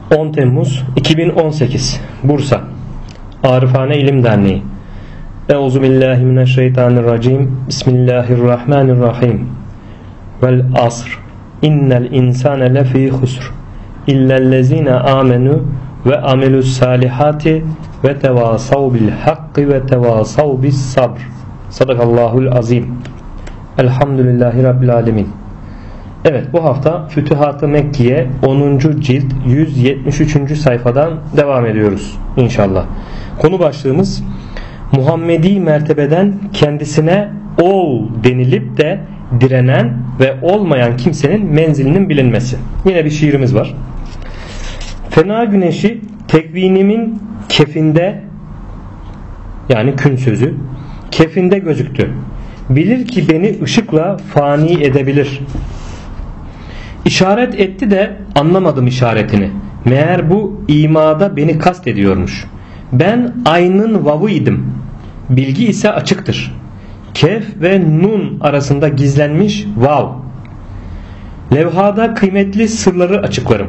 10 Temmuz 2018 Bursa Arifane İlim Derneği. Euzubillahimineşşeytanirracim. Bismillahirrahmanirrahim. Vel asr. İnnel insane lefî husr. İllellezine amenu ve amelus salihati ve tevasav bil hakkı ve tevasav bis sabr. Sadakallahul azim. Elhamdülillahi Rabbil alemin. Evet, bu hafta Fütühat-ı Mekkiye 10. cilt 173. sayfadan devam ediyoruz inşallah. Konu başlığımız Muhammedi mertebeden kendisine ol denilip de direnen ve olmayan kimsenin menzilinin bilinmesi. Yine bir şiirimiz var. Fena güneşi tekvinimin kefinde, yani kün sözü, kefinde gözüktü. Bilir ki beni ışıkla fani edebilir. İşaret etti de anlamadım işaretini. Meğer bu imada beni kast ediyormuş. Ben aynın vavıydım. Bilgi ise açıktır. Kef ve nun arasında gizlenmiş vav. Levhada kıymetli sırları açıklarım.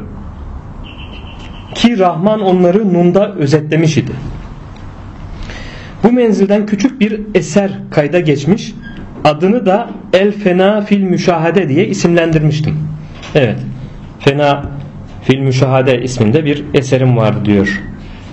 Ki Rahman onları nunda özetlemiş idi. Bu menzilden küçük bir eser kayda geçmiş. Adını da El Fena Fil Müşahede diye isimlendirmiştim. Evet, Fena Fil Müşahede isminde bir eserim var diyor.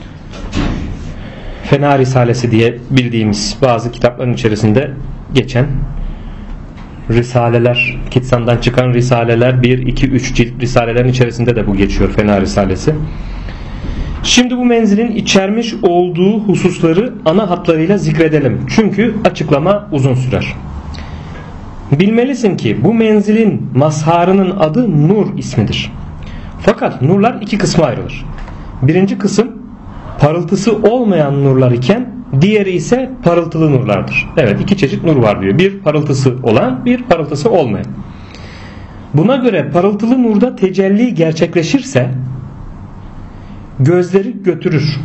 Fena Risalesi diye bildiğimiz bazı kitapların içerisinde geçen risaleler, Kitsan'dan çıkan risaleler 1, 2, 3 cilt risalelerin içerisinde de bu geçiyor, Fena Risalesi. Şimdi bu menzilin içermiş olduğu hususları ana hatlarıyla zikredelim. Çünkü açıklama uzun sürer. Bilmelisin ki bu menzilin mazharının adı nur ismidir. Fakat nurlar iki kısma ayrılır. Birinci kısım parıltısı olmayan nurlar iken diğeri ise parıltılı nurlardır. Evet, iki çeşit nur var diyor. Bir parıltısı olan, bir parıltısı olmayan. Buna göre parıltılı nurda tecelli gerçekleşirse gözleri götürür.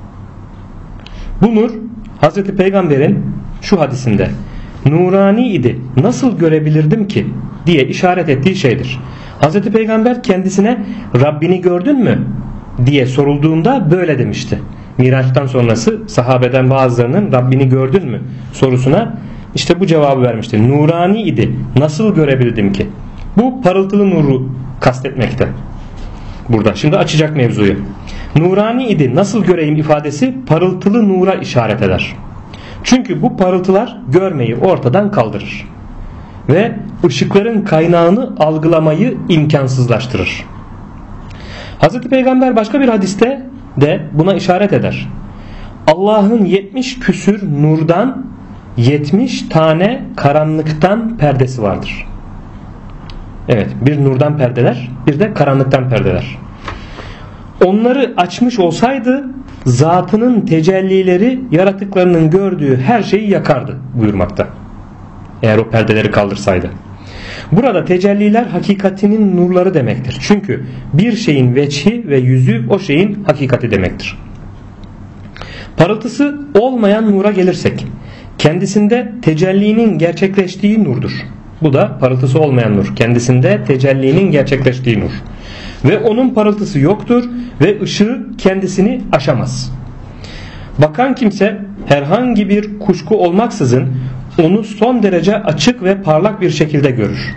Bu nur Hazreti Peygamber'in şu hadisinde nurani idi, nasıl görebilirdim ki diye işaret ettiği şeydir. Hazreti Peygamber kendisine Rabbini gördün mü diye sorulduğunda böyle demişti. Miraç'tan sonrası sahabeden bazılarının Rabbini gördün mü sorusuna işte bu cevabı vermişti. Nurani idi, nasıl görebildim ki? Bu parıltılı nuru kastetmekte burada. Şimdi açacak mevzuyu. Nurani idi, nasıl göreyim ifadesi parıltılı nura işaret eder. Çünkü bu parıltılar görmeyi ortadan kaldırır ve ışıkların kaynağını algılamayı imkansızlaştırır. Hazreti Peygamber başka bir hadiste de buna işaret eder. Allah'ın 70 küsür nurdan 70 tane karanlıktan perdesi vardır. Evet, bir nurdan perdeler, bir de karanlıktan perdeler. Onları açmış olsaydı zatının tecellileri yaratıklarının gördüğü her şeyi yakardı buyurmakta. Eğer o perdeleri kaldırsaydı. Burada tecelliler hakikatinin nurları demektir. Çünkü bir şeyin veçhi ve yüzü o şeyin hakikati demektir. Parıltısı olmayan nura gelirsek, kendisinde tecellinin gerçekleştiği nurdur. Bu da parıltısı olmayan nur. Kendisinde tecellinin gerçekleştiği nur. Ve onun parıltısı yoktur ve ışığı kendisini aşamaz. Bakan kimse herhangi bir kuşku olmaksızın onu son derece açık ve parlak bir şekilde görür.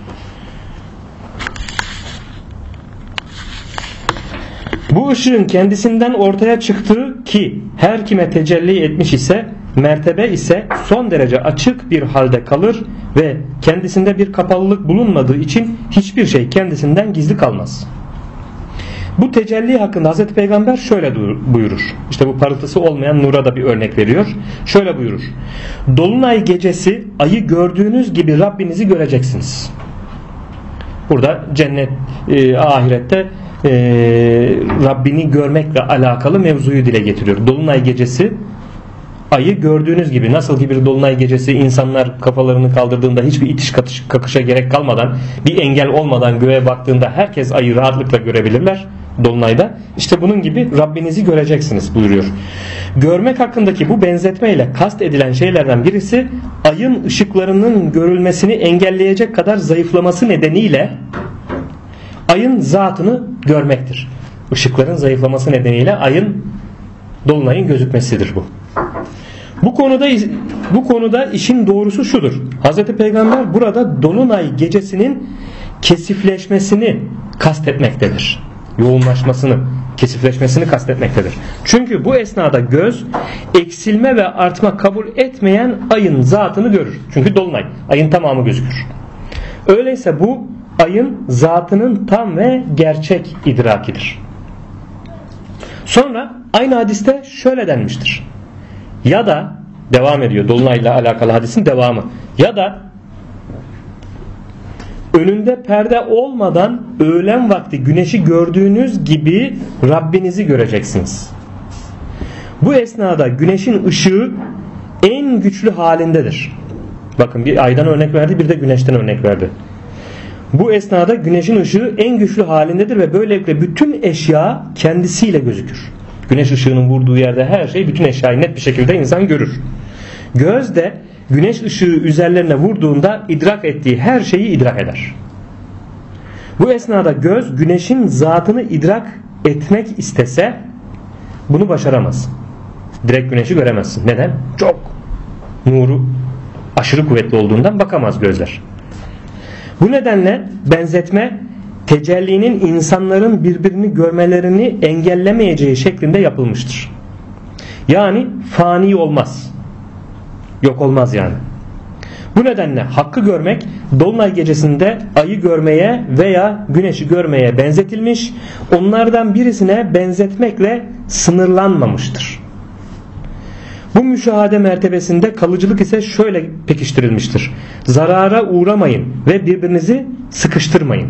Bu ışığın kendisinden ortaya çıktığı ki her kime tecelli etmiş ise mertebe ise son derece açık bir halde kalır ve kendisinde bir kapalılık bulunmadığı için hiçbir şey kendisinden gizli kalmaz. Bu tecelli hakkında Hazreti Peygamber şöyle buyurur. İşte bu parıltısı olmayan nura da bir örnek veriyor. Şöyle buyurur. Dolunay gecesi ayı gördüğünüz gibi Rabbinizi göreceksiniz. Burada cennet, ahirette Rabbini görmekle alakalı mevzuyu dile getiriyor. Dolunay gecesi ayı gördüğünüz gibi, nasıl ki bir dolunay gecesi insanlar kafalarını kaldırdığında hiçbir itiş kakışa gerek kalmadan, bir engel olmadan göğe baktığında herkes ayı rahatlıkla görebilirler dolunayda. İşte bunun gibi Rabbinizi göreceksiniz buyuruyor. Görmek hakkındaki bu benzetmeyle kast edilen şeylerden birisi ayın ışıklarının görülmesini engelleyecek kadar zayıflaması nedeniyle ayın zatını görmektir. Işıkların zayıflaması nedeniyle dolunayın gözükmesidir bu. Bu konuda işin doğrusu şudur. Hz. Peygamber burada dolunay gecesinin kesifleşmesini kastetmektedir. Yoğunlaşmasını, kesifleşmesini kastetmektedir. Çünkü bu esnada göz eksilme ve artma kabul etmeyen ayın zatını görür. Çünkü dolunay, ayın tamamı gözükür. Öyleyse bu ayın zatının tam ve gerçek idrakidir. Sonra aynı hadiste şöyle denmiştir. Ya da devam ediyor dolunayla alakalı hadisin devamı. Ya da önünde perde olmadan öğlen vakti güneşi gördüğünüz gibi Rabbinizi göreceksiniz. Bu esnada güneşin ışığı en güçlü halindedir. Bakın bir aydan örnek verdi, bir de güneşten örnek verdi. Bu esnada güneşin ışığı en güçlü halindedir ve böylelikle bütün eşya kendisiyle gözükür. Güneş ışığının vurduğu yerde her şey, bütün eşyayı net bir şekilde insan görür. Göz de güneş ışığı üzerlerine vurduğunda idrak ettiği her şeyi idrak eder. Bu esnada göz güneşin zatını idrak etmek istese bunu başaramaz. Direkt güneşi göremezsin. Neden? Çok nuru aşırı kuvvetli olduğundan bakamaz gözler. Bu nedenle benzetme tecellinin insanların birbirini görmelerini engellemeyeceği şeklinde yapılmıştır. Yani fani olmaz. Yok olmaz yani. Bu nedenle hakkı görmek dolunay gecesinde ayı görmeye veya güneşi görmeye benzetilmiş, onlardan birisine benzetmekle sınırlanmamıştır. Bu müşahede mertebesinde kalıcılık ise şöyle pekiştirilmiştir. Zarara uğramayın ve birbirinizi sıkıştırmayın.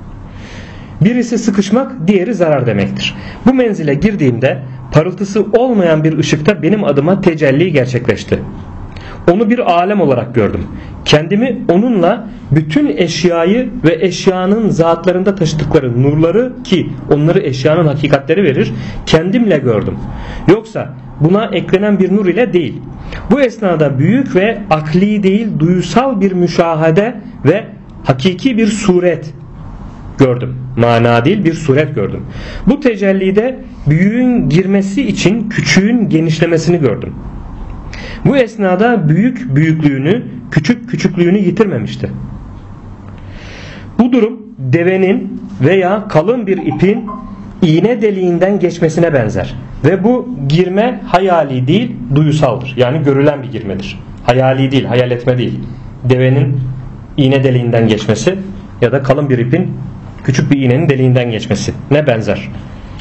Birisi sıkışmak, diğeri zarar demektir. Bu menzile girdiğimde parıltısı olmayan bir ışıkta benim adıma tecelli gerçekleşti. Onu bir alem olarak gördüm. Kendimi onunla bütün eşyayı ve eşyanın zatlarında taşıdıkları nurları, ki onları eşyanın hakikatleri verir, kendimle gördüm. Yoksa buna eklenen bir nur ile değil. Bu esnada büyük ve akli değil duysal bir müşahede ve hakiki bir suret gördüm. Mana değil bir suret gördüm. Bu tecellide büyüğün girmesi için küçüğün genişlemesini gördüm. Bu esnada büyük büyüklüğünü, küçük küçüklüğünü yitirmemişti. Bu durum devenin veya kalın bir ipin iğne deliğinden geçmesine benzer. Ve bu girme hayali değil, duyusaldır. Yani görülen bir girmedir. Hayali değil, hayal etme değil. Devenin iğne deliğinden geçmesi ya da kalın bir ipin küçük bir iğnenin deliğinden geçmesi ne benzer.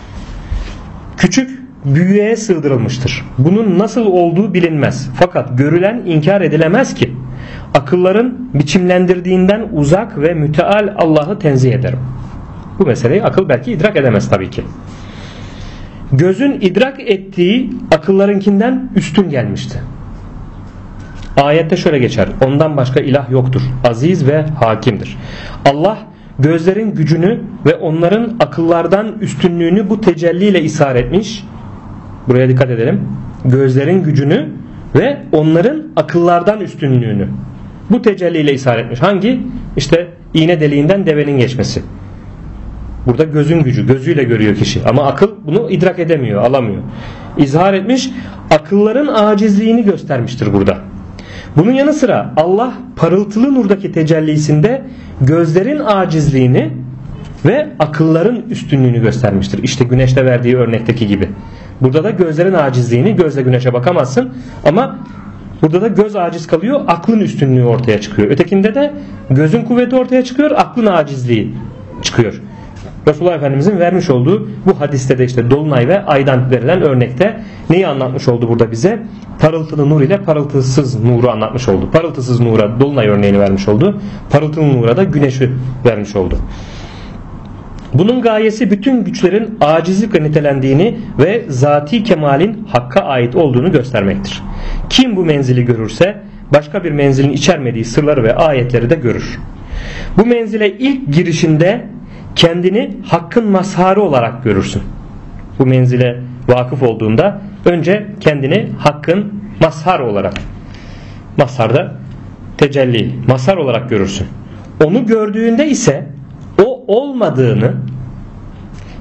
Küçük büyüğe sığdırılmıştır. Bunun nasıl olduğu bilinmez. Fakat görülen inkar edilemez ki. Akılların biçimlendirdiğinden uzak ve müteal Allah'ı tenzih ederim. Bu meseleyi akıl belki idrak edemez tabii ki. Gözün idrak ettiği akıllarınkinden üstün gelmişti. Ayette şöyle geçer. Ondan başka ilah yoktur. Aziz ve hakimdir. Allah gözlerin gücünü ve onların akıllardan üstünlüğünü bu tecelliyle ishar etmiş. Buraya dikkat edelim. Gözlerin gücünü ve onların akıllardan üstünlüğünü bu tecelliyle ishar etmiş. Hangi? İşte iğne deliğinden devenin geçmesi. Burada gözün gücü, gözüyle görüyor kişi. Ama akıl bunu idrak edemiyor, alamıyor. İzhar etmiş, akılların acizliğini göstermiştir burada. Bunun yanı sıra Allah parıltılı nurdaki tecellisinde gözlerin acizliğini ve akılların üstünlüğünü göstermiştir. İşte güneşte verdiği örnekteki gibi. Burada da gözlerin acizliğini, gözle güneşe bakamazsın ama burada da göz aciz kalıyor, aklın üstünlüğü ortaya çıkıyor. Ötekinde de gözün kuvveti ortaya çıkıyor, aklın acizliği çıkıyor. Resulullah Efendimizin vermiş olduğu bu hadiste de işte dolunay ve aydan verilen örnekte neyi anlatmış oldu burada bize? Parıltılı nur ile parıltısız nuru anlatmış oldu. Parıltısız nura dolunay örneğini vermiş oldu. Parıltılı nura da güneşi vermiş oldu. Bunun gayesi bütün güçlerin acizlikle nitelendiğini ve zati kemalin hakka ait olduğunu göstermektir. Kim bu menzili görürse başka bir menzilin içermediği sırları ve ayetleri de görür. Bu menzile ilk girişinde kendini hakkın mazharı olarak görürsün. Bu menzile vakıf olduğunda önce kendini hakkın mazhar olarak, mazharda tecelli, mazhar olarak görürsün. Onu gördüğünde ise o olmadığını,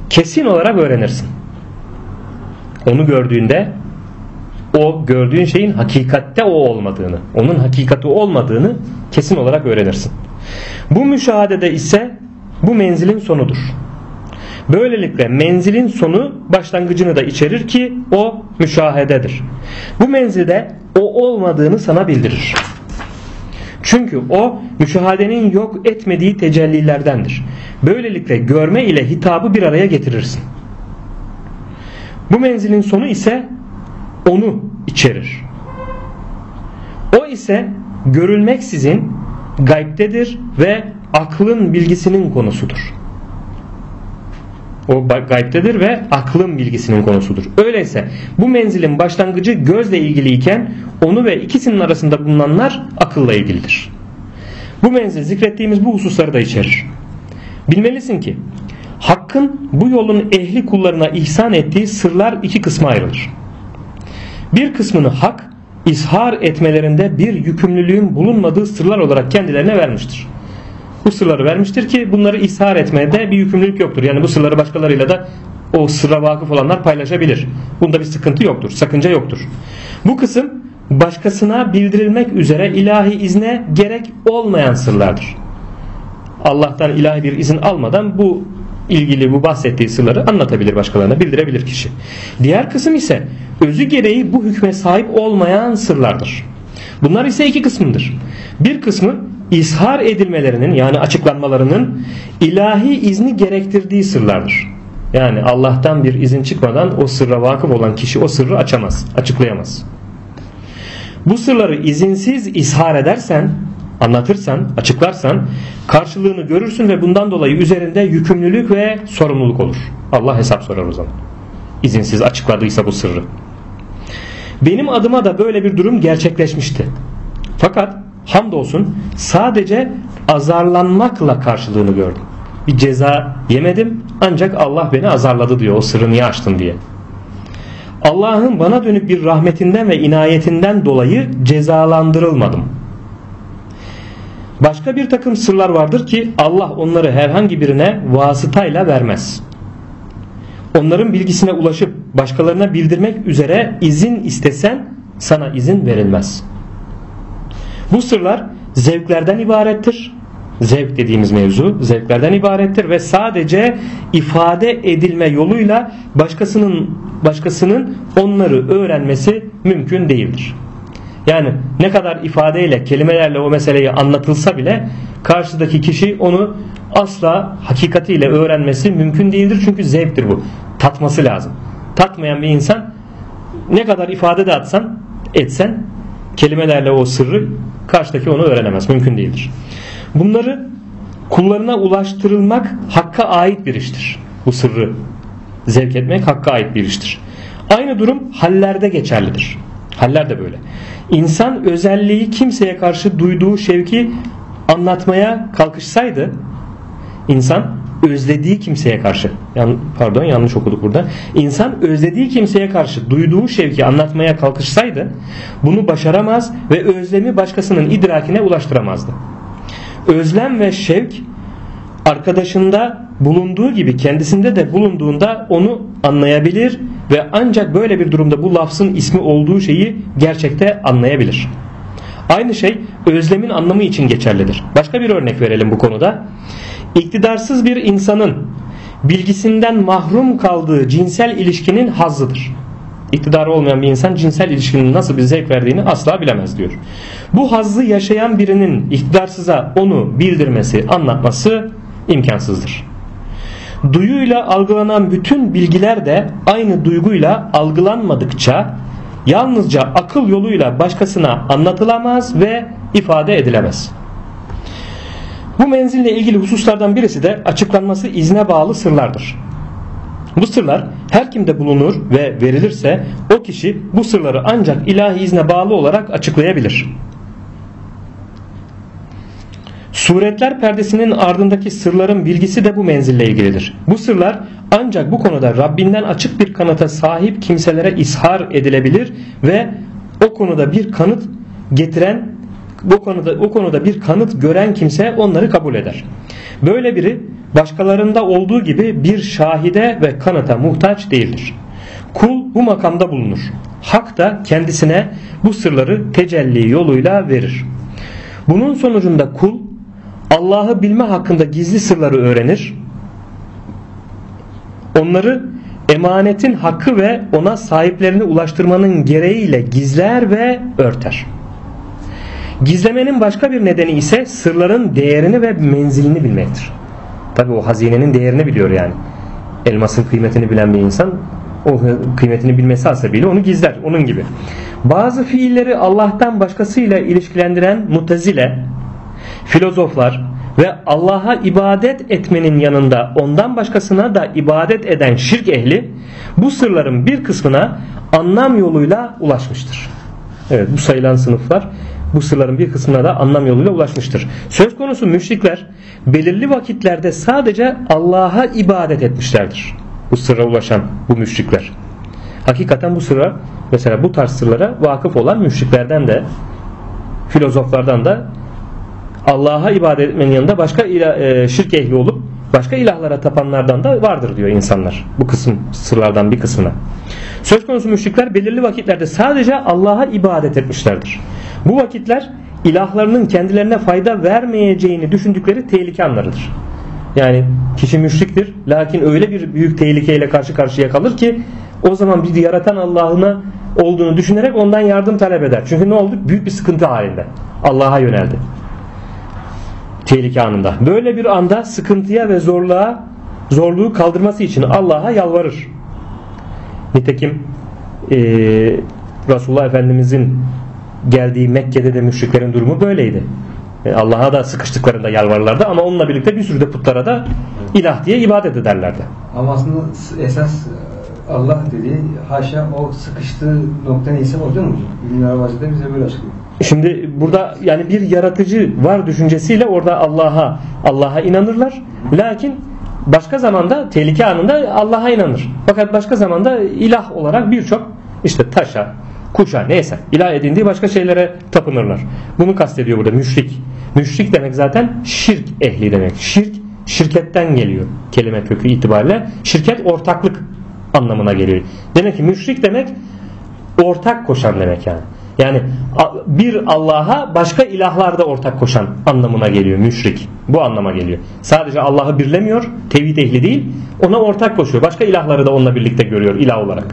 kesin olarak öğrenirsin. Onu gördüğünde o gördüğün şeyin hakikatte o olmadığını, onun hakikati olmadığını kesin olarak öğrenirsin. Bu müşahadede ise bu menzilin sonudur. Böylelikle menzilin sonu başlangıcını da içerir ki o müşahededir. Bu menzilde o olmadığını sana bildirir. Çünkü o müşahedenin yok etmediği tecellilerdendir. Böylelikle görme ile hitabı bir araya getirirsin. Bu menzilin sonu ise onu içerir. O ise görülmeksizin gaybtedir ve aklın bilgisinin konusudur. O gaybtedir ve aklın bilgisinin konusudur. Öyleyse bu menzilin başlangıcı gözle ilgiliyken onu ve ikisinin arasında bulunanlar akılla ilgilidir. Bu menzil zikrettiğimiz bu hususları da içerir. Bilmelisin ki Hakk'ın bu yolun ehli kullarına ihsan ettiği sırlar iki kısma ayrılır. Bir kısmını Hak ishar etmelerinde bir yükümlülüğün bulunmadığı sırlar olarak kendilerine vermiştir. Bu sırları vermiştir ki bunları ishar etmede bir yükümlülük yoktur. Yani bu sırları başkalarıyla da o sırra vakıf olanlar paylaşabilir. Bunda bir sıkıntı yoktur, sakınca yoktur. Bu kısım başkasına bildirilmek üzere ilahi izne gerek olmayan sırlardır. Allah'tan ilahi bir izin almadan bu bahsettiği sırları anlatabilir, başkalarına bildirebilir kişi. Diğer kısım ise özü gereği bu hükme sahip olmayan sırlardır. Bunlar ise iki kısımdır. Bir kısmı ishar edilmelerinin, yani açıklanmalarının ilahi izni gerektirdiği sırlardır. Yani Allah'tan bir izin çıkmadan o sırra vakıf olan kişi o sırrı açamaz, açıklayamaz. Bu sırları izinsiz ishar edersen, anlatırsan, açıklarsan karşılığını görürsün ve bundan dolayı üzerinde yükümlülük ve sorumluluk olur. Allah hesap sorar o zaman. İzinsiz açıkladıysa bu sırrı. Benim adıma da böyle bir durum gerçekleşmişti. Fakat hamdolsun sadece azarlanmakla karşılığını gördüm. Bir ceza yemedim, ancak Allah beni azarladı diyor, o sırrı niye açtın diye. Allah'ın bana dönük bir rahmetinden ve inayetinden dolayı cezalandırılmadım. Başka bir takım sırlar vardır ki Allah onları herhangi birine vasıtayla vermez. Onların bilgisine ulaşıp başkalarına bildirmek üzere izin istesen sana izin verilmez. Bu sırlar zevklerden ibarettir. Zevk dediğimiz mevzu zevklerden ibarettir ve sadece ifade edilme yoluyla başkasının onları öğrenmesi mümkün değildir. Yani ne kadar ifadeyle, kelimelerle o meseleyi anlatılsa bile karşıdaki kişi onu asla hakikatiyle öğrenmesi mümkün değildir. Çünkü zevktir bu. Tatması lazım. Tatmayan bir insan ne kadar ifade de etsen kelimelerle o sırrı karşıdaki onu öğrenemez. Mümkün değildir. Bunları kullarına ulaştırılmak Hakk'a ait bir iştir. Bu sırrı zevk etmek Hakk'a ait bir iştir. Aynı durum hallerde geçerlidir. Haller de böyle. İnsan özelliği kimseye karşı duyduğu şevki anlatmaya kalkışsaydı, insan özlediği kimseye karşı, yanlış okuduk burada. İnsan özlediği kimseye karşı duyduğu şevki anlatmaya kalkışsaydı bunu başaramaz ve özlemi başkasının idrakine ulaştıramazdı. Özlem ve şevk arkadaşında bulunduğu gibi kendisinde de bulunduğunda onu anlayabilir ve ancak böyle bir durumda bu lafzın ismi olduğu şeyi gerçekte anlayabilir. Aynı şey özlemin anlamı için geçerlidir. Başka bir örnek verelim bu konuda. İktidarsız bir insanın bilgisinden mahrum kaldığı cinsel ilişkinin hazzıdır. İktidarı olmayan bir insan cinsel ilişkinin nasıl bir zevk verdiğini asla bilemez diyor. Bu hazzı yaşayan birinin iktidarsıza onu bildirmesi, anlatması imkansızdır. Duyuyla algılanan bütün bilgiler de aynı duyguyla algılanmadıkça yalnızca akıl yoluyla başkasına anlatılamaz ve ifade edilemez. Bu menzille ilgili hususlardan birisi de açıklanması izne bağlı sırlardır. Bu sırlar her kimde bulunur ve verilirse o kişi bu sırları ancak ilahi izne bağlı olarak açıklayabilir. Suretler perdesinin ardındaki sırların bilgisi de bu menzille ilgilidir. Bu sırlar ancak bu konuda Rabbinden açık bir kanıta sahip kimselere ishar edilebilir ve o konuda bir kanıt o konuda bir kanıt gören kimse onları kabul eder. Böyle biri başkalarında olduğu gibi bir şahide ve kanıta muhtaç değildir. Kul bu makamda bulunur. Hak da kendisine bu sırları tecelli yoluyla verir. Bunun sonucunda kul Allah'ı bilme hakkında gizli sırları öğrenir. Onları emanetin hakkı ve ona sahiplerini ulaştırmanın gereğiyle gizler ve örter. Gizlemenin başka bir nedeni ise sırların değerini ve menzilini bilmektir. Tabi o hazinenin değerini biliyor yani. Elmasın kıymetini bilen bir insan o kıymetini bilmesi hasebiyle onu gizler. Onun gibi. Bazı fiilleri Allah'tan başkasıyla ilişkilendiren mutezile, filozoflar ve Allah'a ibadet etmenin yanında ondan başkasına da ibadet eden şirk ehli bu sırların bir kısmına anlam yoluyla ulaşmıştır. Evet, bu sayılan sınıflar bu sırların bir kısmına da anlam yoluyla ulaşmıştır. Söz konusu müşrikler belirli vakitlerde sadece Allah'a ibadet etmişlerdir. Bu sırra ulaşan bu müşrikler. Hakikaten bu sırra, mesela bu tarz sırlara vakıf olan müşriklerden de filozoflardan da Allah'a ibadet etmenin yanında başka şirk ehli olup başka ilahlara tapanlardan da vardır diyor insanlar. Bu kısım sırlardan bir kısmına. Söz konusu müşrikler belirli vakitlerde sadece Allah'a ibadet etmişlerdir. Bu vakitler ilahlarının kendilerine fayda vermeyeceğini düşündükleri tehlike anlarıdır. Yani kişi müşriktir, lakin öyle bir büyük tehlikeyle karşı karşıya kalır ki o zaman bir yaratan Allah'ına olduğunu düşünerek ondan yardım talep eder. Çünkü ne oldu? Büyük bir sıkıntı halinde. Allah'a yöneldi. Tehlike anında. Böyle bir anda sıkıntıya ve zorluğu kaldırması için Allah'a yalvarır. Nitekim Resulullah Efendimizin geldiği Mekke'de de müşriklerin durumu böyleydi. Allah'a da sıkıştıklarında yalvarırlardı ama onunla birlikte bir sürü de putlara da ilah diye ibadet ederlerdi. Ama aslında esas Allah dediği haşa o sıkıştığı nokta neyse o değil mi? İbn Arabi de bize böyle açıklıyor. Şimdi burada yani bir yaratıcı var düşüncesiyle orada Allah'a inanırlar. Lakin başka zamanda tehlike anında Allah'a inanır. Fakat başka zamanda ilah olarak birçok işte taşa, kuşa neyse ilah edindiği başka şeylere tapınırlar. Bunu kastediyor burada müşrik. Müşrik demek zaten şirk ehli demek. Şirketten geliyor kelime kökü itibariyle. Şirket ortaklık anlamına geliyor. Demek ki müşrik demek ortak koşan demek yani. Yani bir Allah'a başka ilahlarda ortak koşan anlamına geliyor müşrik. Bu anlama geliyor. Sadece Allah'ı birlemiyor, tevhid ehli değil, ona ortak koşuyor. Başka ilahları da onunla birlikte görüyor ilah olarak.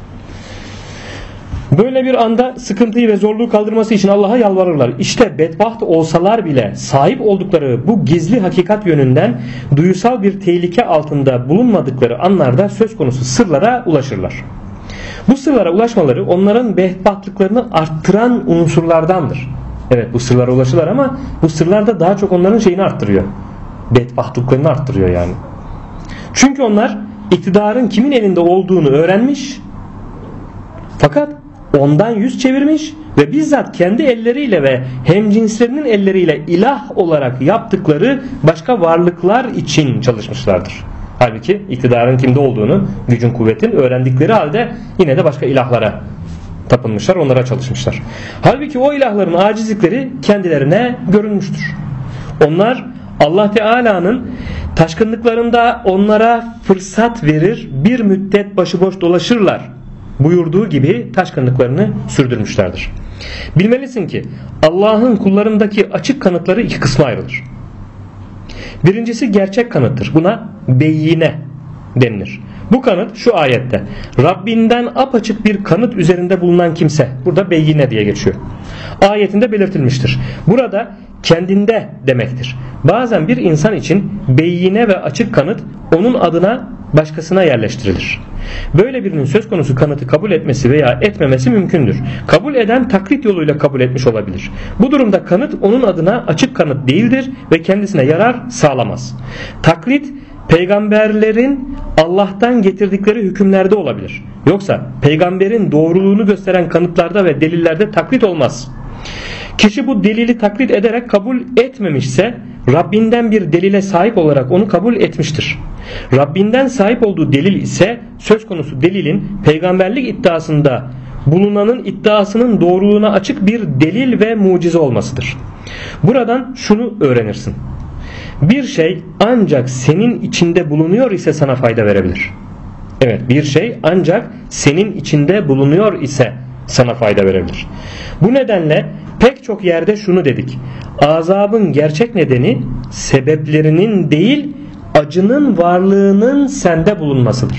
Böyle bir anda sıkıntıyı ve zorluğu kaldırması için Allah'a yalvarırlar. İşte bedbaht olsalar bile sahip oldukları bu gizli hakikat yönünden duyusal bir tehlike altında bulunmadıkları anlarda söz konusu sırlara ulaşırlar. Bu sırlara ulaşmaları onların bedbahtlıklarını arttıran unsurlardandır. Evet, bu sırlara ulaşırlar ama bu sırlar da daha çok onların şeyini arttırıyor. Bedbahtlıklarını arttırıyor yani. Çünkü onlar iktidarın kimin elinde olduğunu öğrenmiş fakat ondan yüz çevirmiş ve bizzat kendi elleriyle ve hemcinslerinin elleriyle ilah olarak yaptıkları başka varlıklar için çalışmışlardır. Halbuki iktidarın kimde olduğunu, gücün kuvvetin öğrendikleri halde yine de başka ilahlara tapınmışlar, onlara çalışmışlar. Halbuki o ilahların acizlikleri kendilerine görünmüştür. Onlar Allah Teala'nın taşkınlıklarında onlara fırsat verir, bir müddet başıboş dolaşırlar buyurduğu gibi taşkınlıklarını sürdürmüşlerdir. Bilmelisin ki Allah'ın kullarındaki açık kanıtları iki kısma ayrılır. Birincisi gerçek kanıttır. Buna beyine denilir. Bu kanıt şu ayette: Rabbinden apaçık bir kanıt üzerinde bulunan kimse. Burada beyine diye geçiyor. Ayetinde belirtilmiştir. Burada kendinde demektir. Bazen bir insan için beyine ve açık kanıt onun adına başkasına yerleştirilir. Böyle birinin söz konusu kanıtı kabul etmesi veya etmemesi mümkündür. Kabul eden taklit yoluyla kabul etmiş olabilir. Bu durumda kanıt onun adına açık kanıt değildir ve kendisine yarar sağlamaz. Taklit peygamberlerin Allah'tan getirdikleri hükümlerde olabilir. Yoksa peygamberin doğruluğunu gösteren kanıtlarda ve delillerde taklit olmaz. Kişi bu delili taklit ederek kabul etmemişse Rabbinden bir delile sahip olarak onu kabul etmiştir. Rabbinden sahip olduğu delil ise söz konusu delilin peygamberlik iddiasında bulunanın iddiasının doğruluğuna açık bir delil ve mucize olmasıdır. Buradan şunu öğrenirsin. Bir şey ancak senin içinde bulunuyor ise sana fayda verebilir. Evet, bir şey ancak senin içinde bulunuyor ise sana fayda verebilir. Bu nedenle pek çok yerde şunu dedik. Azabın gerçek nedeni sebeplerinin değil, acının varlığının sende bulunmasıdır.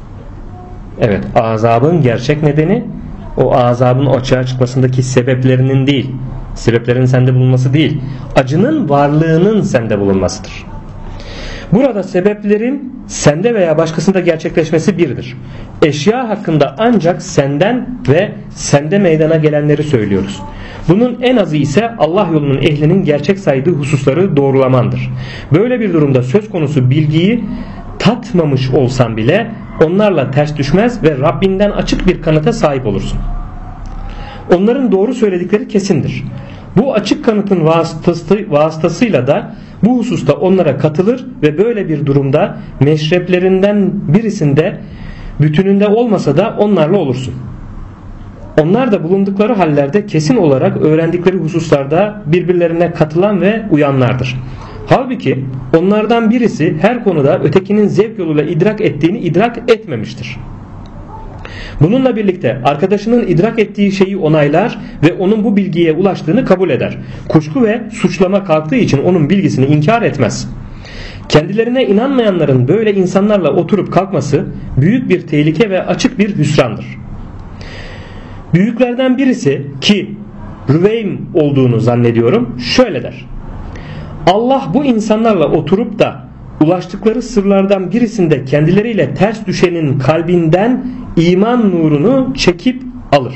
Evet, azabın gerçek nedeni o azabın açığa çıkmasındaki sebeplerinin değil, sebeplerin sende bulunması değil, acının varlığının sende bulunmasıdır. Burada sebeplerin sende veya başkasında gerçekleşmesi birdir. Eşya hakkında ancak senden ve sende meydana gelenleri söylüyoruz. Bunun en azı ise Allah yolunun ehlinin gerçek saydığı hususları doğrulamandır. Böyle bir durumda söz konusu bilgiyi tatmamış olsan bile onlarla ters düşmez ve Rabbinden açık bir kanıta sahip olursun. Onların doğru söyledikleri kesindir. Bu açık kanıtın vasıtasıyla da bu hususta onlara katılır ve böyle bir durumda meşreplerinden birisinde bütününde olmasa da onlarla olursun. Onlar da bulundukları hallerde kesin olarak öğrendikleri hususlarda birbirlerine katılan ve uyanlardır. Halbuki onlardan birisi her konuda ötekinin zevk yoluyla idrak ettiğini idrak etmemiştir. Bununla birlikte arkadaşının idrak ettiği şeyi onaylar ve onun bu bilgiye ulaştığını kabul eder. Kuşku ve suçlama kalktığı için onun bilgisini inkar etmez. Kendilerine inanmayanların böyle insanlarla oturup kalkması büyük bir tehlike ve açık bir hüsrandır. Büyüklerden birisi ki Rüveym olduğunu zannediyorum şöyle der. Allah bu insanlarla oturup da ulaştıkları sırlardan birisinde kendileriyle ters düşenin kalbinden iman nurunu çekip alır.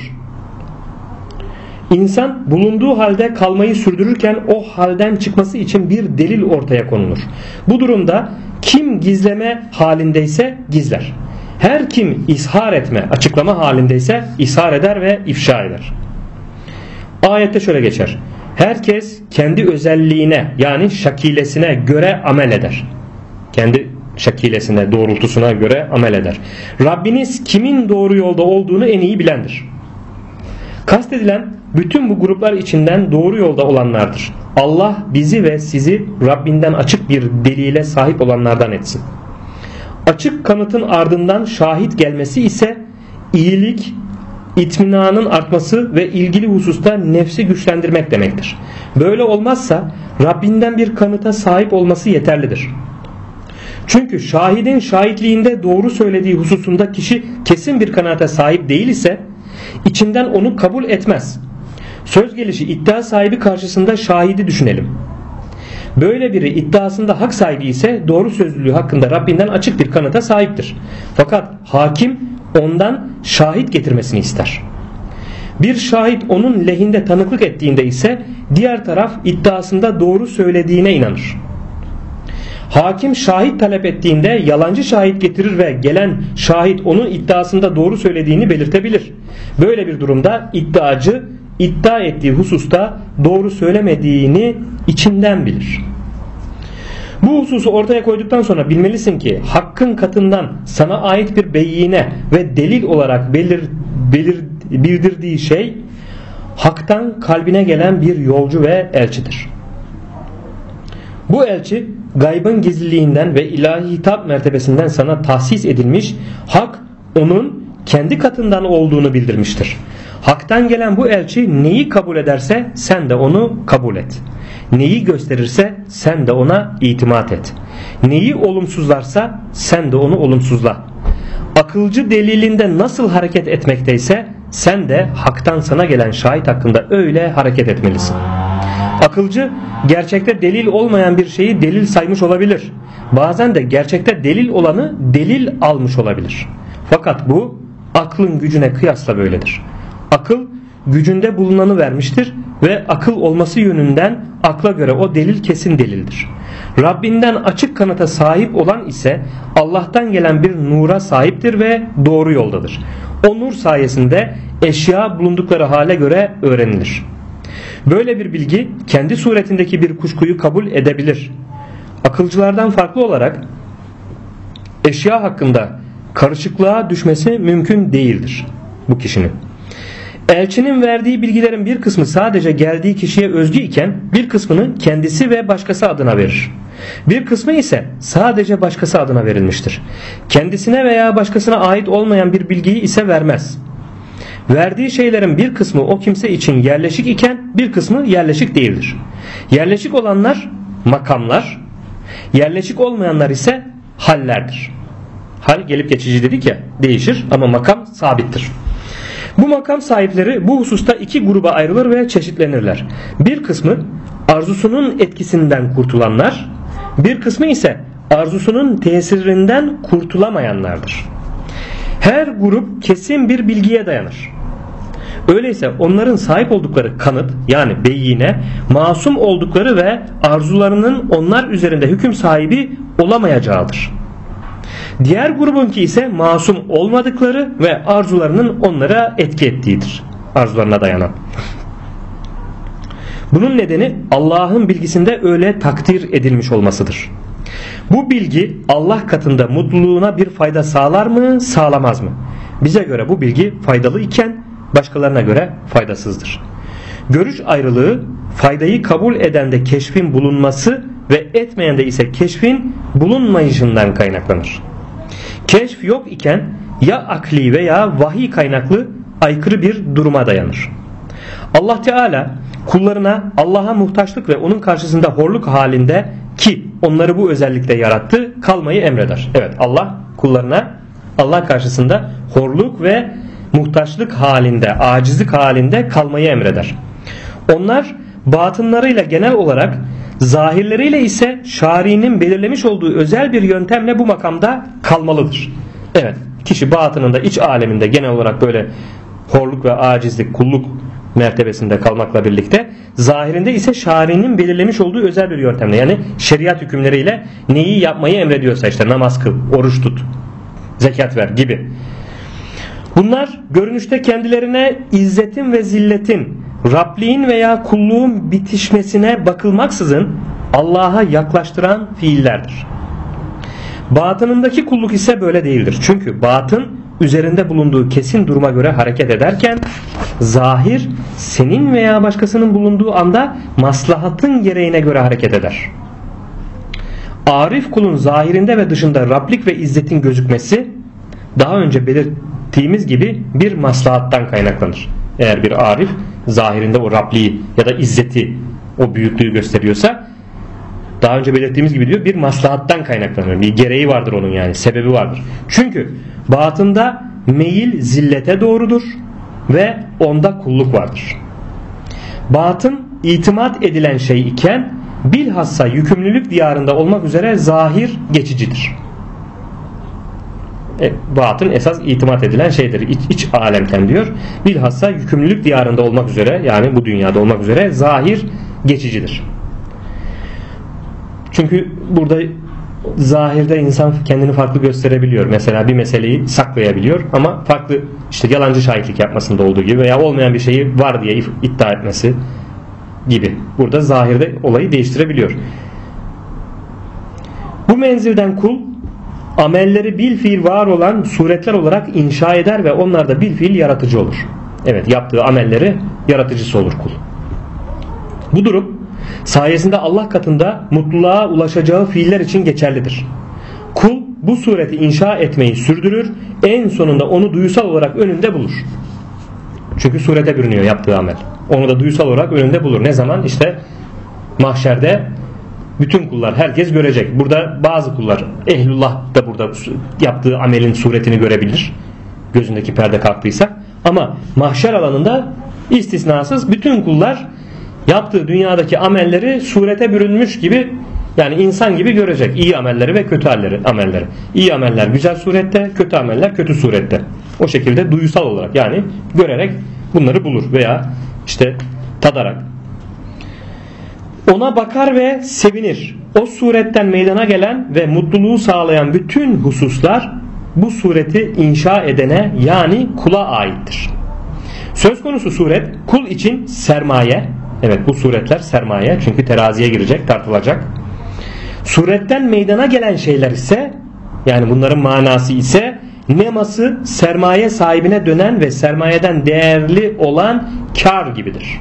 İnsan bulunduğu halde kalmayı sürdürürken o halden çıkması için bir delil ortaya konulur. Bu durumda kim gizleme halindeyse gizler. Her kim ishar etme, açıklama halindeyse ishar eder ve ifşa eder. Ayette şöyle geçer. Herkes kendi özelliğine yani şakilesine göre amel eder. Kendi şakilesine, doğrultusuna göre amel eder. Rabbiniz kimin doğru yolda olduğunu en iyi bilendir. Kastedilen bütün bu gruplar içinden doğru yolda olanlardır. Allah bizi ve sizi Rabbinden açık bir delile sahip olanlardan etsin. Açık kanıtın ardından şahit gelmesi ise iyilik, itminanın artması ve ilgili hususta nefsi güçlendirmek demektir. Böyle olmazsa Rabbinden bir kanıta sahip olması yeterlidir. Çünkü şahidin şahitliğinde doğru söylediği hususunda kişi kesin bir kanaate sahip değil ise içinden onu kabul etmez. Söz gelişi iddia sahibi karşısında şahidi düşünelim. Böyle biri iddiasında hak sahibi ise doğru sözlülüğü hakkında Rabbinden açık bir kanıta sahiptir. Fakat hakim ondan şahit getirmesini ister. Bir şahit onun lehinde tanıklık ettiğinde ise diğer taraf iddiasında doğru söylediğine inanır. Hakim şahit talep ettiğinde yalancı şahit getirir ve gelen şahit onun iddiasında doğru söylediğini belirtebilir. Böyle bir durumda iddiacı iddia ettiği hususta doğru söylemediğini içinden bilir. Bu hususu ortaya koyduktan sonra bilmelisin ki hakkın katından sana ait bir beyine ve delil olarak bildirdiği şey haktan kalbine gelen bir yolcu ve elçidir. Bu elçi gaybın gizliliğinden ve ilahi hitap mertebesinden sana tahsis edilmiş, hak onun kendi katından olduğunu bildirmiştir. Hak'tan gelen bu elçi neyi kabul ederse sen de onu kabul et. Neyi gösterirse sen de ona itimat et. Neyi olumsuzlarsa sen de onu olumsuzla. Akılcı delilinde nasıl hareket etmekteyse sen de haktan sana gelen şahit hakkında öyle hareket etmelisin. Akılcı gerçekte delil olmayan bir şeyi delil saymış olabilir. Bazen de gerçekte delil olanı delil almış olabilir. Fakat bu aklın gücüne kıyasla böyledir. Akıl gücünde bulunanı vermiştir ve akıl olması yönünden akla göre o delil kesin delildir. Rabbinden açık kanıta sahip olan ise Allah'tan gelen bir nura sahiptir ve doğru yoldadır. O nur sayesinde eşya bulundukları hale göre öğrenilir. Böyle bir bilgi kendi suretindeki bir kuşkuyu kabul edebilir. Akılcılardan farklı olarak eşya hakkında karışıklığa düşmesi mümkün değildir bu kişinin. Elçinin verdiği bilgilerin bir kısmı sadece geldiği kişiye özgü iken bir kısmını kendisi ve başkası adına verir. Bir kısmı ise sadece başkası adına verilmiştir. Kendisine veya başkasına ait olmayan bir bilgiyi ise vermez. Verdiği şeylerin bir kısmı o kimse için yerleşik iken bir kısmı yerleşik değildir. Yerleşik olanlar makamlar, yerleşik olmayanlar ise hallerdir. Hal gelip geçici dedik ya, değişir ama makam sabittir. Bu makam sahipleri bu hususta iki gruba ayrılır ve çeşitlenirler. Bir kısmı arzusunun etkisinden kurtulanlar, bir kısmı ise arzusunun tesirinden kurtulamayanlardır. Her grup kesin bir bilgiye dayanır. Öyleyse onların sahip oldukları kanıt, yani beyine, masum oldukları ve arzularının onlar üzerinde hüküm sahibi olamayacağıdır. Diğer grubunki ise masum olmadıkları ve arzularının onlara etki ettiğidir. Arzularına dayanan. Bunun nedeni Allah'ın bilgisinde öyle takdir edilmiş olmasıdır. Bu bilgi Allah katında mutluluğuna bir fayda sağlar mı, sağlamaz mı? Bize göre bu bilgi faydalı iken başkalarına göre faydasızdır. Görüş ayrılığı faydayı kabul edende keşfin bulunması ve etmeyende ise keşfin bulunmayışından kaynaklanır. Keşf yok iken ya akli veya vahiy kaynaklı aykırı bir duruma dayanır. Allah Teala kullarına Allah'a muhtaçlık ve onun karşısında horluk halinde, ki onları bu özellikle yarattı, kalmayı emreder. Evet, Allah kullarına Allah karşısında horluk ve muhtaçlık halinde, acizlik halinde kalmayı emreder. Onlar batınlarıyla genel olarak, zahirleriyle ise şari'nin belirlemiş olduğu özel bir yöntemle bu makamda kalmalıdır. Evet, kişi batınında, iç aleminde genel olarak böyle horluk ve acizlik, kulluk mertebesinde kalmakla birlikte, zahirinde ise şari'nin belirlemiş olduğu özel bir yöntemle, yani şeriat hükümleriyle neyi yapmayı emrediyorsa, işte namaz kıl, oruç tut, zekat ver gibi. Bunlar görünüşte kendilerine izzetin ve zilletin, Rabliğin veya kulluğun bitişmesine bakılmaksızın Allah'a yaklaştıran fiillerdir. Batınındaki kulluk ise böyle değildir. Çünkü batın üzerinde bulunduğu kesin duruma göre hareket ederken, zahir senin veya başkasının bulunduğu anda maslahatın gereğine göre hareket eder. Arif kulun zahirinde ve dışında Rablik ve izzetin gözükmesi, daha önce belirttiğimiz gibi bir maslahattan kaynaklanır. Eğer bir arif zahirinde o Rabliği ya da izzeti, o büyüklüğü gösteriyorsa, daha önce belirttiğimiz gibi diyor, bir maslahattan kaynaklanır. Bir gereği vardır onun, yani sebebi vardır. Çünkü batında meyil zillete doğrudur ve onda kulluk vardır. Batın itimat edilen şey iken bilhassa yükümlülük diyarında olmak üzere zahir geçicidir. Batın esas itimat edilen şeydir. İç alemken diyor. Bilhassa yükümlülük diyarında olmak üzere, yani bu dünyada olmak üzere zahir geçicidir. Çünkü burada zahirde insan kendini farklı gösterebiliyor. Mesela bir meseleyi saklayabiliyor ama farklı, işte yalancı şahitlik yapmasında olduğu gibi veya olmayan bir şeyi var diye iddia etmesi gibi. Burada zahirde olayı değiştirebiliyor. Bu menzilden kul amelleri bilfiil var olan suretler olarak inşa eder ve onlar da bilfiil yaratıcı olur. Evet, yaptığı amelleri yaratıcısı olur kul. Bu durum sayesinde Allah katında mutluluğa ulaşacağı fiiller için geçerlidir. Kul bu sureti inşa etmeyi sürdürür, en sonunda onu duysal olarak önünde bulur. Çünkü surete bürünüyor yaptığı amel. Onu da duysal olarak önünde bulur. Ne zaman? İşte mahşerde bütün kullar, herkes görecek. Burada bazı kullar, ehlullah da burada yaptığı amelin suretini görebilir, gözündeki perde kalktıysa. Ama mahşer alanında istisnasız bütün kullar yaptığı dünyadaki amelleri surete bürünmüş gibi, yani insan gibi görecek. İyi amelleri ve kötü amelleri. İyi ameller güzel surette, kötü ameller kötü surette. O şekilde duysal olarak, yani görerek bunları bulur veya işte tadarak. Ona bakar ve sevinir. O suretten meydana gelen ve mutluluğu sağlayan bütün hususlar bu sureti inşa edene, yani kula aittir. Söz konusu suret kul için sermaye. Evet, bu suretler sermaye, çünkü teraziye girecek, tartılacak. Suretten meydana gelen şeyler ise, yani bunların manası ise neması sermaye sahibine dönen ve sermayeden değerli olan kar gibidir.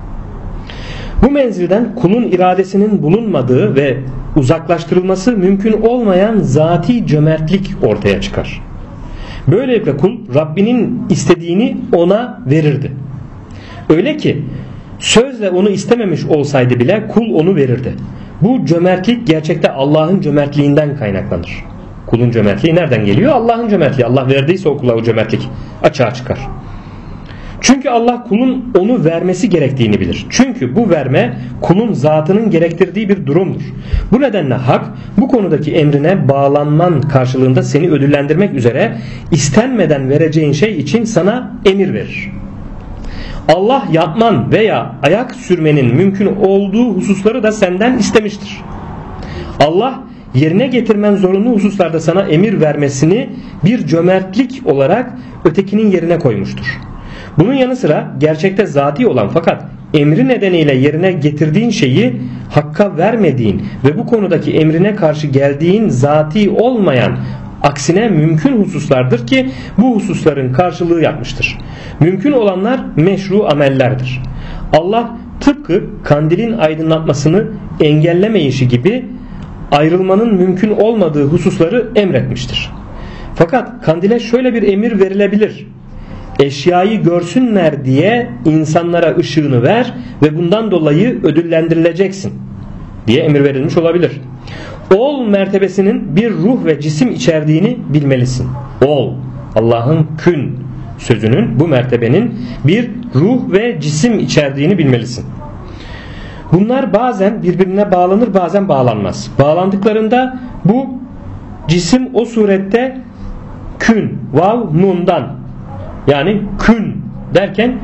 Bu menzilden kulun iradesinin bulunmadığı ve uzaklaştırılması mümkün olmayan zati cömertlik ortaya çıkar. Böylelikle kul Rabbinin istediğini ona verirdi. Öyle ki sözle onu istememiş olsaydı bile kul onu verirdi. Bu cömertlik gerçekte Allah'ın cömertliğinden kaynaklanır. Kulun cömertliği nereden geliyor? Allah'ın cömertliği. Allah verdiyse o kula o cömertlik açığa çıkar. Çünkü Allah kulun onu vermesi gerektiğini bilir. Çünkü bu verme kulun zatının gerektirdiği bir durumdur. Bu nedenle hak bu konudaki emrine bağlanman karşılığında seni ödüllendirmek üzere istenmeden vereceğin şey için sana emir verir. Allah yapman veya ayak sürmenin mümkün olduğu hususları da senden istemiştir. Allah yerine getirmen zorunlu hususlarda sana emir vermesini bir cömertlik olarak ötekinin yerine koymuştur. Bunun yanı sıra gerçekte zati olan fakat emri nedeniyle yerine getirdiğin şeyi hakka vermediğin ve bu konudaki emrine karşı geldiğin zati olmayan aksine mümkün hususlardır ki bu hususların karşılığı yapmıştır. Mümkün olanlar meşru amellerdir. Allah tıpkı kandilin aydınlatmasını engellemeyişi gibi ayrılmanın mümkün olmadığı hususları emretmiştir. Fakat kandile şöyle bir emir verilebilir: eşyayı görsünler diye insanlara ışığını ver ve bundan dolayı ödüllendirileceksin diye emir verilmiş olabilir. Ol mertebesinin bir ruh ve cisim içerdiğini bilmelisin. Ol, Allah'ın kün sözünün bu mertebenin bir ruh ve cisim içerdiğini bilmelisin. Bunlar bazen birbirine bağlanır, bazen bağlanmaz. Bağlandıklarında bu cisim o surette kün, vav, nundan, yani kün derken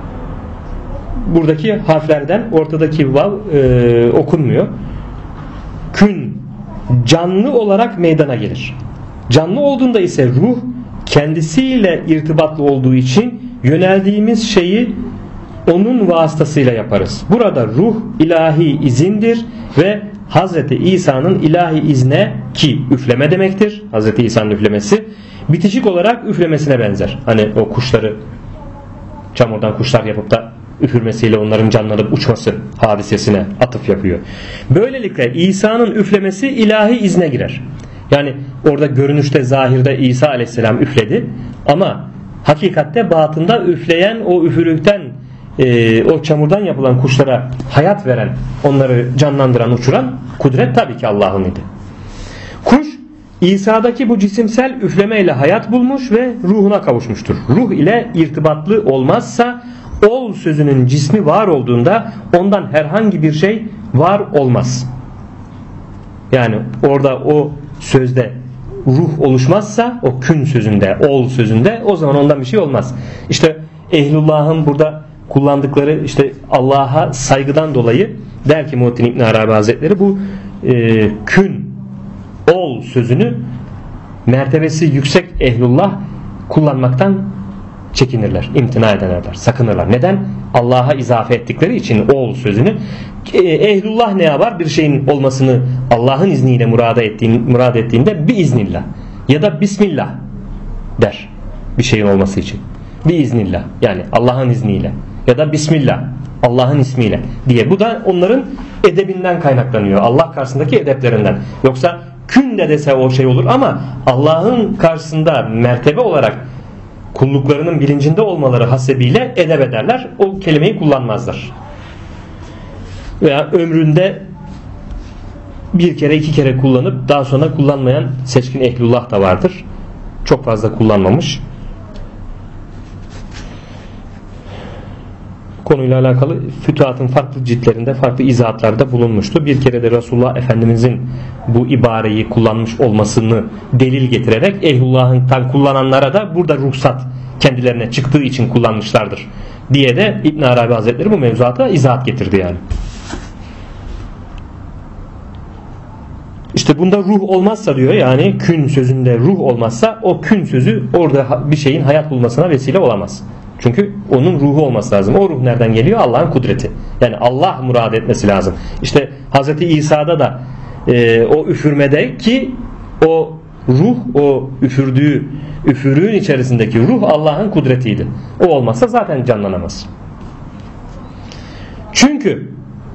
buradaki harflerden ortadaki vav okunmuyor. Kün canlı olarak meydana gelir. Canlı olduğunda ise ruh kendisiyle irtibatlı olduğu için yöneldiğimiz şeyi onun vasıtasıyla yaparız. Burada ruh ilahi izindir ve Hazreti İsa'nın ilahi izne, ki üfleme demektir, Hazreti İsa'nın üflemesi bitişik olarak üflemesine benzer. Hani o kuşları çamurdan kuşlar yapıp da üfürmesiyle onların canlanıp uçması hadisesine atıf yapıyor. Böylelikle İsa'nın üflemesi ilahi izne girer. Yani orada görünüşte zahirde İsa aleyhisselam üfledi ama hakikatte batında üfleyen, o üfürükten o çamurdan yapılan kuşlara hayat veren, onları canlandıran, uçuran kudret tabii ki Allah'ın idi. Kuş İsa'daki bu cisimsel üflemeyle hayat bulmuş ve ruhuna kavuşmuştur. Ruh ile irtibatlı olmazsa ol sözünün cismi var olduğunda ondan herhangi bir şey var olmaz. Yani orada o sözde ruh oluşmazsa o kün sözünde, ol sözünde, o zaman ondan bir şey olmaz. İşte ehlullah'ın burada kullandıkları işte Allah'a saygıdan dolayı der ki Muhittin İbn Arabi Hazretleri bu kün, ol sözünü mertebesi yüksek ehlullah kullanmaktan çekinirler, imtina ederler, sakınırlar. Neden? Allah'a izafe ettikleri için ol sözünü. Ehlullah ne yapar? Bir şeyin olmasını Allah'ın izniyle murad ettiğinde biiznillah ya da bismillah der bir şeyin olması için. Biiznillah, yani Allah'ın izniyle ya da bismillah, Allah'ın ismiyle diye. Bu da onların edebinden kaynaklanıyor. Allah karşısındaki edeplerinden. Yoksa kün de dese o şey olur ama Allah'ın karşısında mertebe olarak kulluklarının bilincinde olmaları hasebiyle edep ederler. O kelimeyi kullanmazlar. Veya ömründe bir kere iki kere kullanıp daha sonra kullanmayan seçkin ehlullah da vardır. Çok fazla kullanmamış. Konuyla alakalı fütuhatın farklı ciltlerinde farklı izahatlarda bulunmuştu. Bir kere de Resulullah Efendimizin bu ibareyi kullanmış olmasını delil getirerek ehlullah'ın kullananlara da burada ruhsat kendilerine çıktığı için kullanmışlardır diye de İbn Arabi Hazretleri bu mevzuata izahat getirdi yani. İşte bunda ruh olmazsa diyor, yani kün sözünde ruh olmazsa o kün sözü orada bir şeyin hayat bulmasına vesile olamaz. Çünkü onun ruhu olması lazım. O ruh nereden geliyor? Allah'ın kudreti. Yani Allah murad etmesi lazım. İşte Hazreti İsa'da da o üfürmede ki o ruh, o üfürüğün içerisindeki ruh Allah'ın kudretiydi. O olmazsa zaten canlanamaz. Çünkü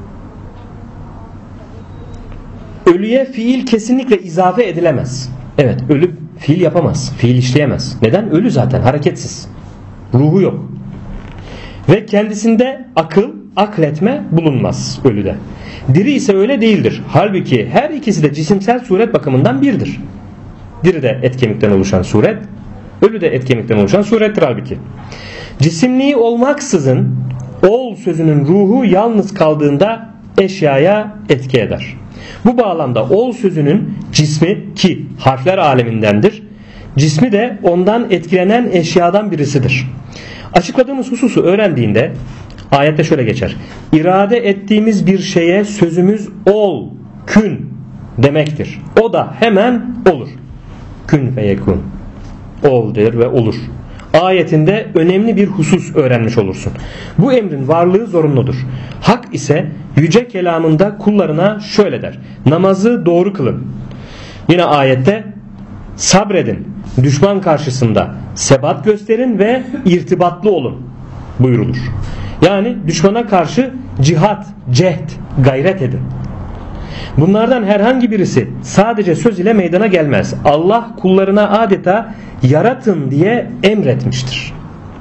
ölüye fiil kesinlikle izafe edilemez. Evet, ölü fiil yapamaz, fiil işleyemez. Neden? Ölü zaten, hareketsiz. Ruhu yok. Ve kendisinde akletme bulunmaz ölüde. Diri ise öyle değildir. Halbuki her ikisi de cisimsel suret bakımından birdir. Diri de et kemikten oluşan suret, ölü de et kemikten oluşan surettir halbuki. Cisimliği olmaksızın ol sözünün ruhu yalnız kaldığında eşyaya etki eder. Bu bağlamda ol sözünün cismi, ki harfler alemindendir, cismi de ondan etkilenen eşyadan birisidir. Açıkladığımız hususu öğrendiğinde ayette şöyle geçer: İrade ettiğimiz bir şeye sözümüz ol, kün demektir. O da hemen olur. Kün feyekun. Ol der ve olur. Ayetinde önemli bir husus öğrenmiş olursun. Bu emrin varlığı zorunludur. Hak ise yüce kelamında kullarına şöyle der: namazı doğru kılın. Yine ayette sabredin, düşman karşısında sebat gösterin ve irtibatlı olun buyurulur. Yani düşmana karşı cihat, cehd, gayret edin. Bunlardan herhangi birisi sadece söz ile meydana gelmez. Allah kullarına adeta yaratın diye emretmiştir.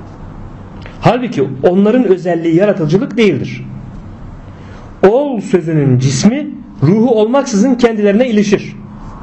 Halbuki onların özelliği yaratıcılık değildir. Ol sözünün cismi ruhu olmaksızın kendilerine ilişir.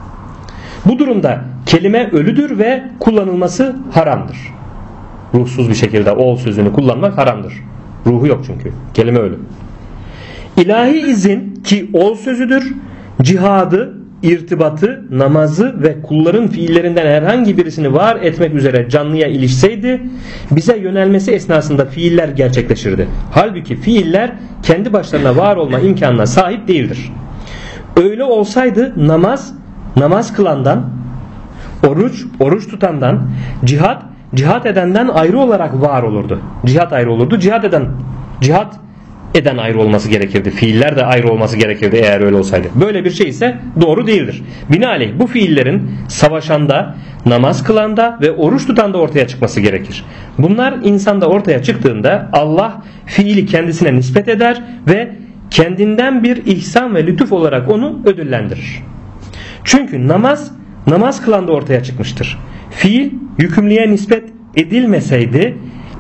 Bu durumda kelime ölüdür ve kullanılması haramdır. Ruhsuz bir şekilde ol sözünü kullanmak haramdır. Ruhu yok çünkü. Kelime ölü. İlahi izin, ki ol sözüdür, cihadı, irtibatı, namazı ve kulların fiillerinden herhangi birisini var etmek üzere canlıya ilişseydi bize yönelmesi esnasında fiiller gerçekleşirdi. Halbuki fiiller kendi başlarına var olma imkanına sahip değildir. Öyle olsaydı namaz kılandan, oruç tutandan, cihat edenden ayrı olarak var olurdu. Cihat ayrı olurdu. Cihat eden ayrı olması gerekirdi. Fiiller de ayrı olması gerekirdi eğer öyle olsaydı. Böyle bir şey ise doğru değildir. Binaenaleyh bu fiillerin savaşanda, namaz kılanda ve oruç tutanda ortaya çıkması gerekir. Bunlar insanda ortaya çıktığında Allah fiili kendisine nispet eder ve kendinden bir ihsan ve lütuf olarak onu ödüllendirir. Çünkü namaz kılanda ortaya çıkmıştır. Fiil yükümlüye nispet edilmeseydi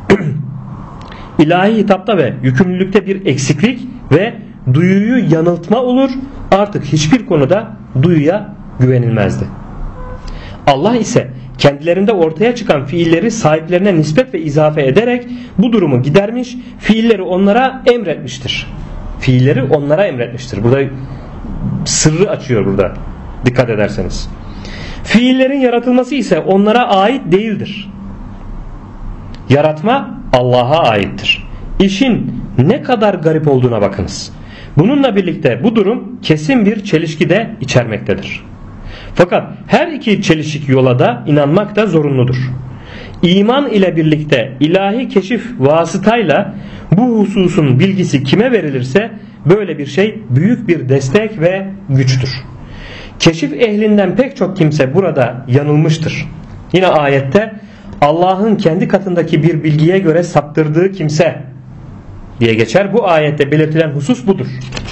ilahi hitapta ve yükümlülükte bir eksiklik ve duyuyu yanıltma olur, artık hiçbir konuda duyuya güvenilmezdi. Allah ise kendilerinde ortaya çıkan fiilleri sahiplerine nispet ve izafe ederek bu durumu gidermiş, fiilleri onlara emretmiştir. Fiilleri onlara emretmiştir. Burada sırrı açıyor burada, dikkat ederseniz. Fiillerin yaratılması ise onlara ait değildir. Yaratma Allah'a aittir. İşin ne kadar garip olduğuna bakınız. Bununla birlikte bu durum kesin bir çelişki de içermektedir. Fakat her iki çelişik yola da inanmak da zorunludur. İman ile birlikte ilahi keşif vasıtayla bu hususun bilgisi kime verilirse böyle bir şey büyük bir destek ve güçtür. Keşif ehlinden pek çok kimse burada yanılmıştır. Yine ayette Allah'ın kendi katındaki bir bilgiye göre saptırdığı kimse diye geçer. Bu ayette belirtilen husus budur.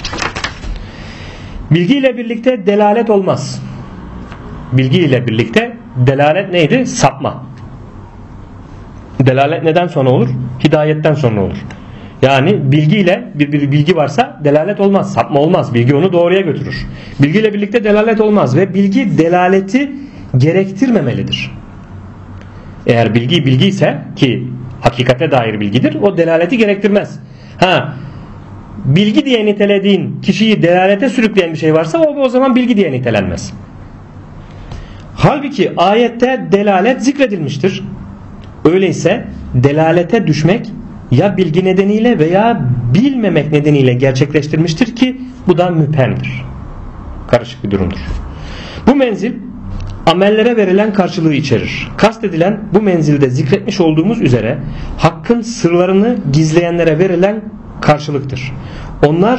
Bilgi ile birlikte delalet olmaz. Bilgi ile birlikte delalet neydi? Sapma. Delalet neden sonra olur? Hidayetten sonra olur. Yani bilgiyle bir bilgi varsa delalet olmaz, sapma olmaz. Bilgi onu doğruya götürür. Bilgiyle birlikte delalet olmaz ve bilgi delaleti gerektirmemelidir. Eğer bilgi ise, ki hakikate dair bilgidir, o delaleti gerektirmez. Bilgi diye nitelediğin kişiyi delalete sürükleyen bir şey varsa o zaman bilgi diye nitelenmez. Halbuki ayette delalet zikredilmiştir. Öyleyse delalete düşmek ya bilgi nedeniyle veya bilmemek nedeniyle gerçekleştirmiştir ki bu da müphemdir. Karışık bir durumdur. Bu menzil amellere verilen karşılığı içerir. Kastedilen bu menzilde zikretmiş olduğumuz üzere hakkın sırlarını gizleyenlere verilen karşılıktır. Onlar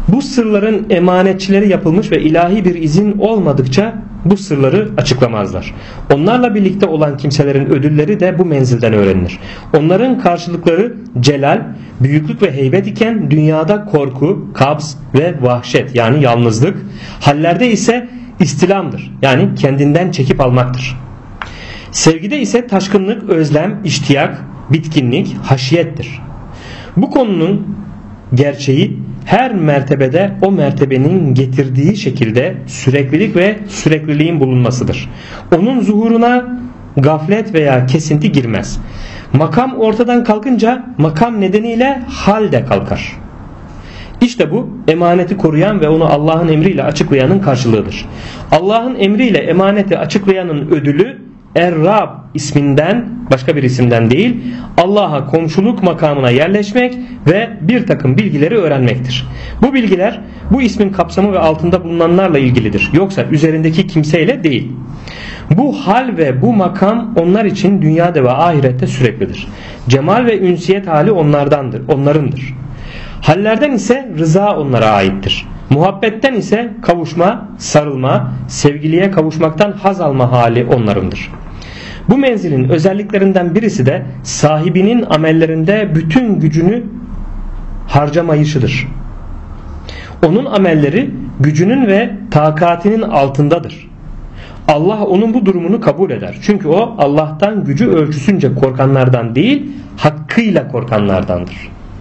Bu sırların emanetçileri yapılmış ve ilahi bir izin olmadıkça bu sırları açıklamazlar. Onlarla birlikte olan kimselerin ödülleri de bu menzilden öğrenilir. Onların karşılıkları celal, büyüklük ve heybet iken dünyada korku, kabz ve vahşet yani yalnızlık, hallerde ise istilamdır yani kendinden çekip almaktır. Sevgide ise taşkınlık, özlem, iştiyak, bitkinlik, haşiyettir. Bu konunun gerçeği her mertebede o mertebenin getirdiği şekilde süreklilik ve sürekliliğin bulunmasıdır. Onun zuhuruna gaflet veya kesinti girmez. Makam ortadan kalkınca makam nedeniyle hal de kalkar. İşte bu emaneti koruyan ve onu Allah'ın emriyle açıklayanın karşılığıdır. Allah'ın emriyle emaneti açıklayanın ödülü Er-Rab isminden başka bir isimden değil, Allah'a komşuluk makamına yerleşmek ve bir takım bilgileri öğrenmektir. Bu bilgiler bu ismin kapsamı ve altında bulunanlarla ilgilidir. Yoksa üzerindeki kimseyle değil. Bu hal ve bu makam onlar için dünyada ve ahirette süreklidir. Cemal ve ünsiyet hali onlarındır. Hallerden ise rıza onlara aittir. Muhabbetten ise kavuşma, sarılma, sevgiliye kavuşmaktan haz alma hali onlarındır. Bu menzilin özelliklerinden birisi de sahibinin amellerinde bütün gücünü harcamayışıdır. Onun amelleri gücünün ve takatinin altındadır. Allah onun bu durumunu kabul eder. Çünkü o Allah'tan gücü ölçüsünce korkanlardan değil, hakkıyla korkanlardandır.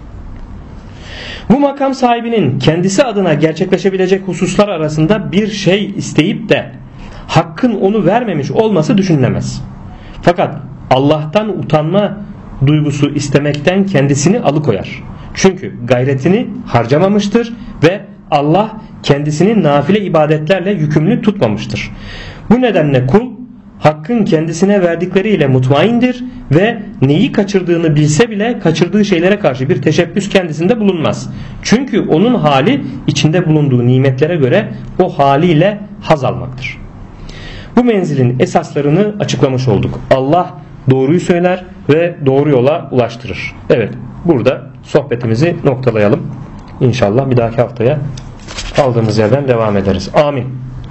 Bu makam sahibinin kendisi adına gerçekleşebilecek hususlar arasında bir şey isteyip de hakkın onu vermemiş olması düşünülemez. Fakat Allah'tan utanma duygusu istemekten kendisini alıkoyar. Çünkü gayretini harcamamıştır ve Allah kendisini nafile ibadetlerle yükümlü tutmamıştır. Bu nedenle kul hakkın kendisine verdikleriyle mutmaindir ve neyi kaçırdığını bilse bile kaçırdığı şeylere karşı bir teşebbüs kendisinde bulunmaz. Çünkü onun hali içinde bulunduğu nimetlere göre o haliyle haz almaktır. Bu menzilin esaslarını açıklamış olduk. Allah doğruyu söyler ve doğru yola ulaştırır. Evet, burada sohbetimizi noktalayalım. İnşallah bir dahaki haftaya kaldığımız yerden devam ederiz. Amin.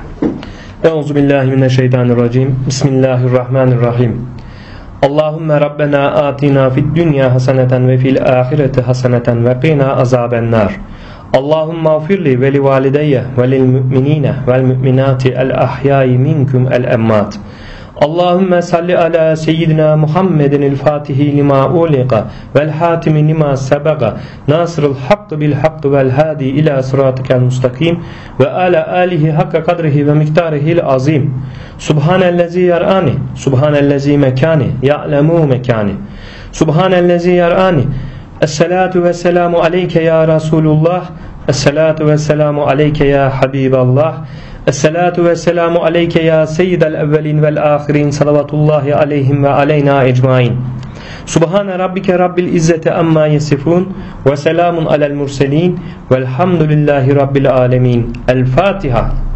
Euzubillahimineşşeytanirracim. Bismillahirrahmanirrahim. Allahümme Rabbena atina fid dünya haseneten ve fil ahireti haseneten ve qina azabennar. Allahümme afirli ve li valideyye ve lil müminine vel müminati el ahyai minkum el emmat. Allahümme salli ala seyyidina Muhammedin el fatihi lima uliqa vel hatimi lima sebaga nasırıl hakkı bil hakkı vel hadi ila sıratikel mustakim ve ala alihi hakka kadrihi ve miktarihil azim. Subhanellezi yarani, subhanellezi mekani, ya'lemu mekani, subhanellezi yarani. Esselatu ve selamu aleyke ya Resulullah, esselatu ve selamu aleyke ya Habiballah, esselatu ve selamu aleyke ya seyyidel evvelin vel ahirin, salavatullahi aleyhim ve aleyna ecmain. Subhane rabbike rabbil izzeti amma yesifun ve selamun alel murselin velhamdülillahi rabbil alemin. El Fatiha.